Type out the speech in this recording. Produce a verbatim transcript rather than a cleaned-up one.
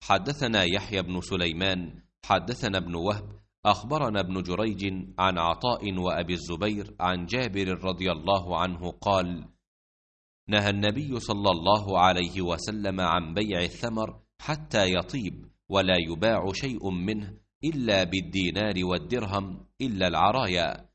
حدثنا يحيى بن سليمان حدثنا ابن وهب أخبرنا ابن جريج عن عطاء وأبي الزبير عن جابر رضي الله عنه قال: نهى النبي صلى الله عليه وسلم عن بيع الثمر حتى يطيب، ولا يباع شيء منه إلا بالدينار والدرهم إلا العرايا.